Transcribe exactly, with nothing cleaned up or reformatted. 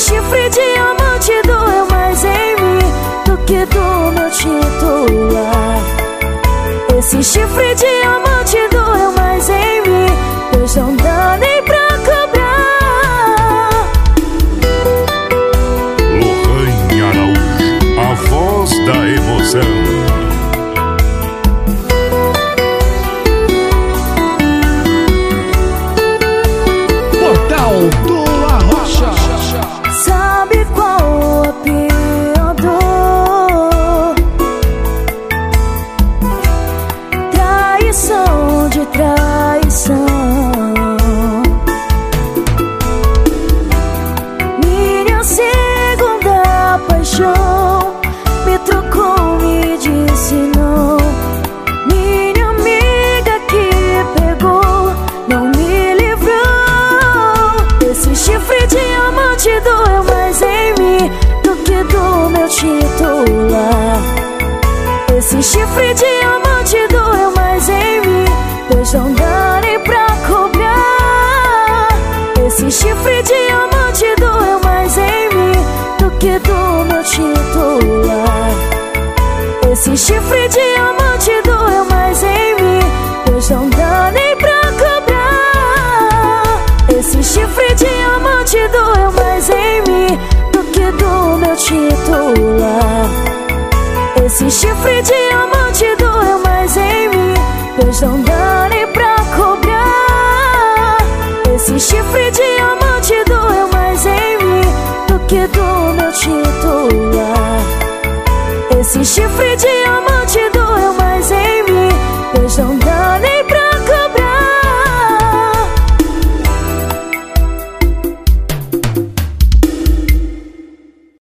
chifre de amante doeu mais em mim do que do meu titular. Esse chifre de amante doeu mais em mim, pois não dá nem pra cobrar. Lohane Araújo, a voz da emoção. Do Arrocha. Sabe qual a pior dor? Traição de traição. Minha segunda paixão me trocou, me disse não. Minha amiga que pegou não me livrou. Esse chifre de amante doeu mais em mim do que do meu titular. Esse chifre de amante doeu mais em mim, pois não dá nem pra cobrar. Esse chifre de amante doeu mais em mim do que do meu titular. Esse chifre de amante doeu mais em mim, pois não dá nem pra cobrar. Esse chifre de amante doeu mais em mim do que do meu titular. Esse chifre de amante doeu mais em mim, pois não dá nem pra cobrar. Esse chifre de amante doeu mais em mim do que do meu titular. Esse chifre de amante